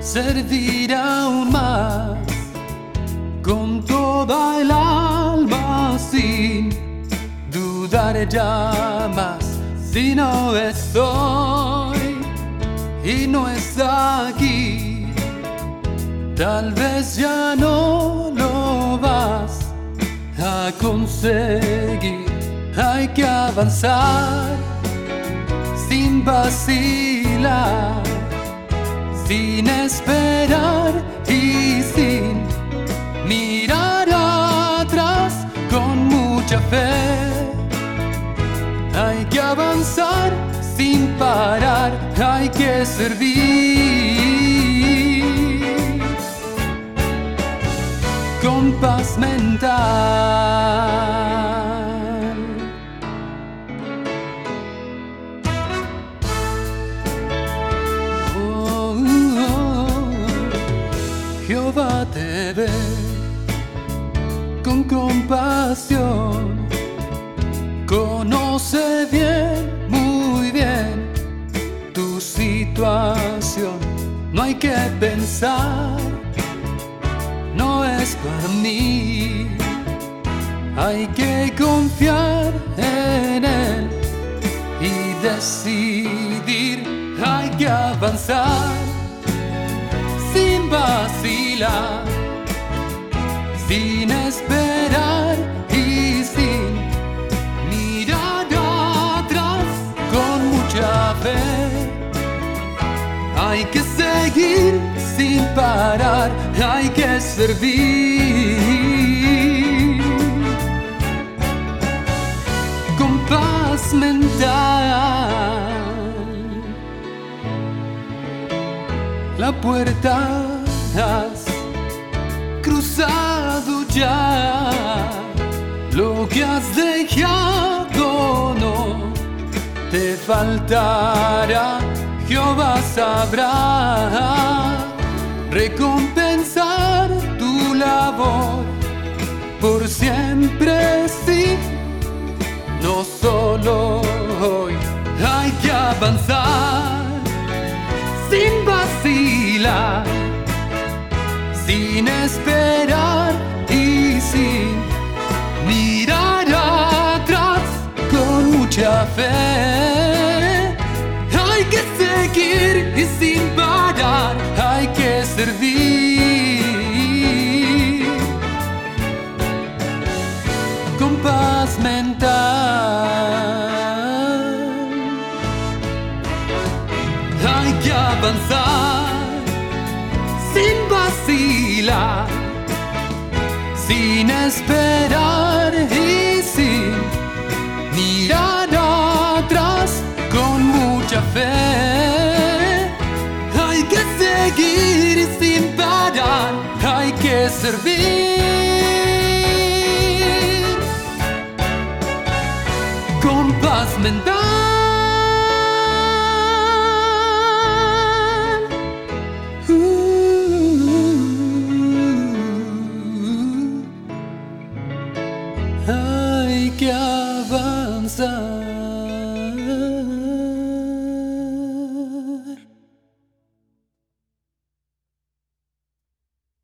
servir aún más con toda el alma sin dudar ya más. Si no estoy y no está aquí, tal vez ya no lo vas a conseguir. Hay que avanzar sin vacilar, sin esperar y sin mirar atrás, con mucha fe. Hay que avanzar sin parar, hay que servir con paz mental. Jehová te ve con compasión, conoce bien, muy bien tu situación. No hay que pensar, no es para mí. Hay que confiar en Él y decidir. Hay que avanzar sin vacilar, sin esperar y sin mirar atrás, con mucha fe. Hay que seguir sin parar, hay que servir con paz mental. La puerta has cruzado ya, lo que has dejado no te faltará. Jehová sabrá recompensar tu labor por siempre, sí, no solo hoy. Hay que avanzar sin vacilar, sin esperar y sin mirar atrás, con mucha fe. Hay que seguir y sin parar, hay que servir con paz mental. Hay que avanzar sin vacilar, sin esperar y sin mirar atrás, con mucha fe. Hay que seguir y sin parar, hay que servir con paz mental.